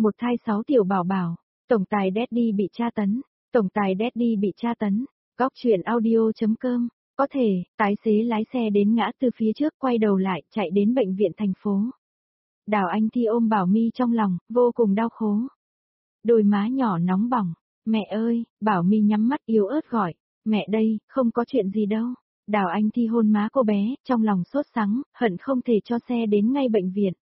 một thai 6 tiểu bảo bảo, tổng tài Daddy bị tra tấn, tổng tài Daddy bị tra tấn, góc chuyện audio.com, có thể, tài xế lái xe đến ngã tư phía trước quay đầu lại chạy đến bệnh viện thành phố. Đào Anh Thi ôm Bảo My trong lòng, vô cùng đau khổ. Đôi má nhỏ nóng bỏng, mẹ ơi, Bảo My nhắm mắt yếu ớt gọi, mẹ đây, không có chuyện gì đâu. Đào Anh Thi hôn má cô bé, trong lòng sốt sắng, hận không thể cho xe đến ngay bệnh viện.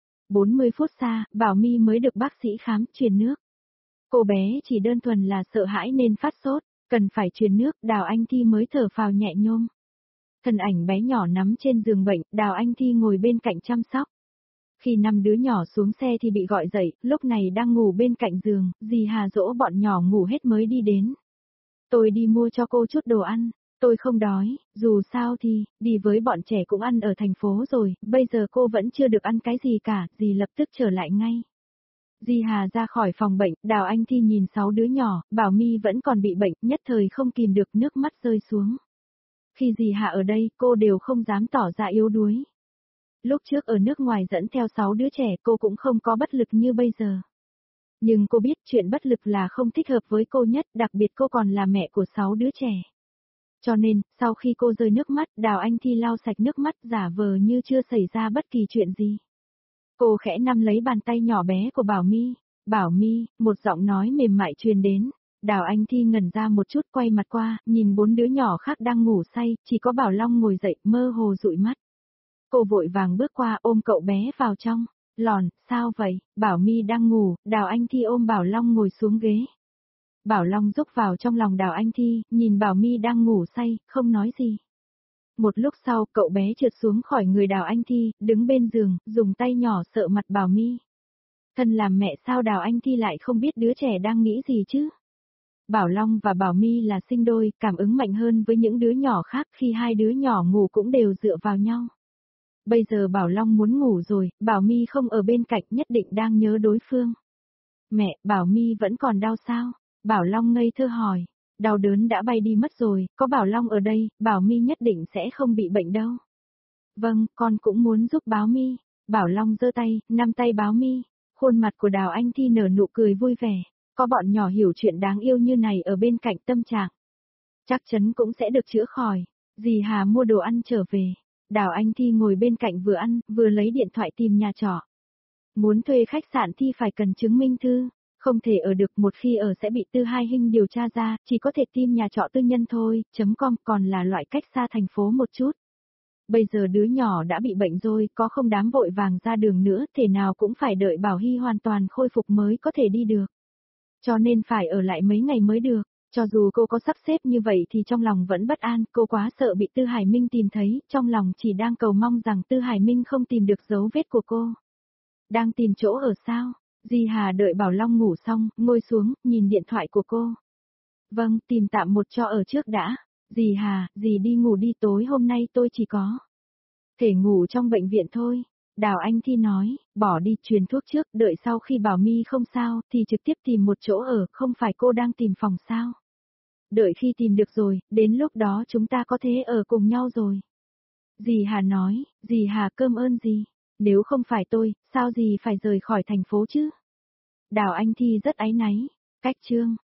40 phút xa, Bảo My mới được bác sĩ khám, truyền nước. Cô bé chỉ đơn thuần là sợ hãi nên phát sốt, cần phải truyền nước, Đào Anh Thi mới thở phào nhẹ nhõm. Thân ảnh bé nhỏ nắm trên giường bệnh, Đào Anh Thi ngồi bên cạnh chăm sóc. Khi 5 đứa nhỏ xuống xe thì bị gọi dậy, lúc này đang ngủ bên cạnh giường, dì Hà dỗ bọn nhỏ ngủ hết mới đi đến. Tôi đi mua cho cô chút đồ ăn, tôi không đói, dù sao thì, đi với bọn trẻ cũng ăn ở thành phố rồi, bây giờ cô vẫn chưa được ăn cái gì cả, dì lập tức trở lại ngay. Dì Hà ra khỏi phòng bệnh, Đào Anh Thi nhìn 6 đứa nhỏ, Bảo My vẫn còn bị bệnh, nhất thời không kìm được nước mắt rơi xuống. Khi dì Hà ở đây, cô đều không dám tỏ ra yếu đuối. Lúc trước ở nước ngoài dẫn theo 6 đứa trẻ cô cũng không có bất lực như bây giờ. Nhưng cô biết chuyện bất lực là không thích hợp với cô nhất, đặc biệt cô còn là mẹ của 6 đứa trẻ. Cho nên, sau khi cô rơi nước mắt, Đào Anh Thi lau sạch nước mắt giả vờ như chưa xảy ra bất kỳ chuyện gì. Cô khẽ nắm lấy bàn tay nhỏ bé của Bảo My. Bảo My, một giọng nói mềm mại truyền đến. Đào Anh Thi ngẩn ra một chút quay mặt qua, nhìn 4 đứa nhỏ khác đang ngủ say, chỉ có Bảo Long ngồi dậy, mơ hồ dụi mắt. Cô vội vàng bước qua ôm cậu bé vào trong. Lòn, sao vậy? Bảo My đang ngủ, Đào Anh Thi ôm Bảo Long ngồi xuống ghế. Bảo Long rúc vào trong lòng Đào Anh Thi, nhìn Bảo My đang ngủ say, không nói gì. Một lúc sau, cậu bé trượt xuống khỏi người Đào Anh Thi, đứng bên giường, dùng tay nhỏ sợ mặt Bảo My. Thân làm mẹ sao Đào Anh Thi lại không biết đứa trẻ đang nghĩ gì chứ? Bảo Long và Bảo My là sinh đôi, cảm ứng mạnh hơn với những đứa nhỏ khác, khi hai đứa nhỏ ngủ cũng đều dựa vào nhau. Bây giờ Bảo Long muốn ngủ rồi, Bảo My không ở bên cạnh, nhất định đang nhớ đối phương. Mẹ, Bảo My vẫn còn đau sao? Bảo Long ngây thơ hỏi. Đau đớn đã bay đi mất rồi, có Bảo Long ở đây, Bảo My nhất định sẽ không bị bệnh đâu. Vâng, con cũng muốn giúp Bảo My. Bảo Long giơ tay, nắm tay Bảo My. Khuôn mặt của Đào Anh Thi nở nụ cười vui vẻ. Có bọn nhỏ hiểu chuyện đáng yêu như này ở bên cạnh, tâm trạng chắc chắn cũng sẽ được chữa khỏi. Dì Hà mua đồ ăn trở về. Đào Anh Thi ngồi bên cạnh vừa ăn, vừa lấy điện thoại tìm nhà trọ. Muốn thuê khách sạn thì phải cần chứng minh thư, không thể ở được, một khi ở sẽ bị Tư Hai Hinh điều tra ra, chỉ có thể tìm nhà trọ tư nhân thôi, .com còn là loại cách xa thành phố một chút. Bây giờ đứa nhỏ đã bị bệnh rồi, có không dám vội vàng ra đường nữa, thể nào cũng phải đợi Bảo Hy hoàn toàn khôi phục mới có thể đi được. Cho nên phải ở lại mấy ngày mới được. Cho dù cô có sắp xếp như vậy thì trong lòng vẫn bất an, cô quá sợ bị Tư Hải Minh tìm thấy, trong lòng chỉ đang cầu mong rằng Tư Hải Minh không tìm được dấu vết của cô. Đang tìm chỗ ở sao? Dì Hà đợi Bảo Long ngủ xong, ngồi xuống, nhìn điện thoại của cô. Vâng, tìm tạm một chỗ ở trước đã. Dì Hà, dì đi ngủ đi, tối hôm nay tôi chỉ có thể ngủ trong bệnh viện thôi. Đào Anh Thi nói, bỏ đi, truyền thuốc trước, đợi sau khi Bảo My không sao, thì trực tiếp tìm một chỗ ở, không phải cô đang tìm phòng sao. Đợi khi tìm được rồi, đến lúc đó chúng ta có thể ở cùng nhau rồi. Dì Hà nói, dì Hà cơm ơn dì, nếu không phải tôi, sao dì phải rời khỏi thành phố chứ? Đào Anh Thi rất áy náy, cách chương.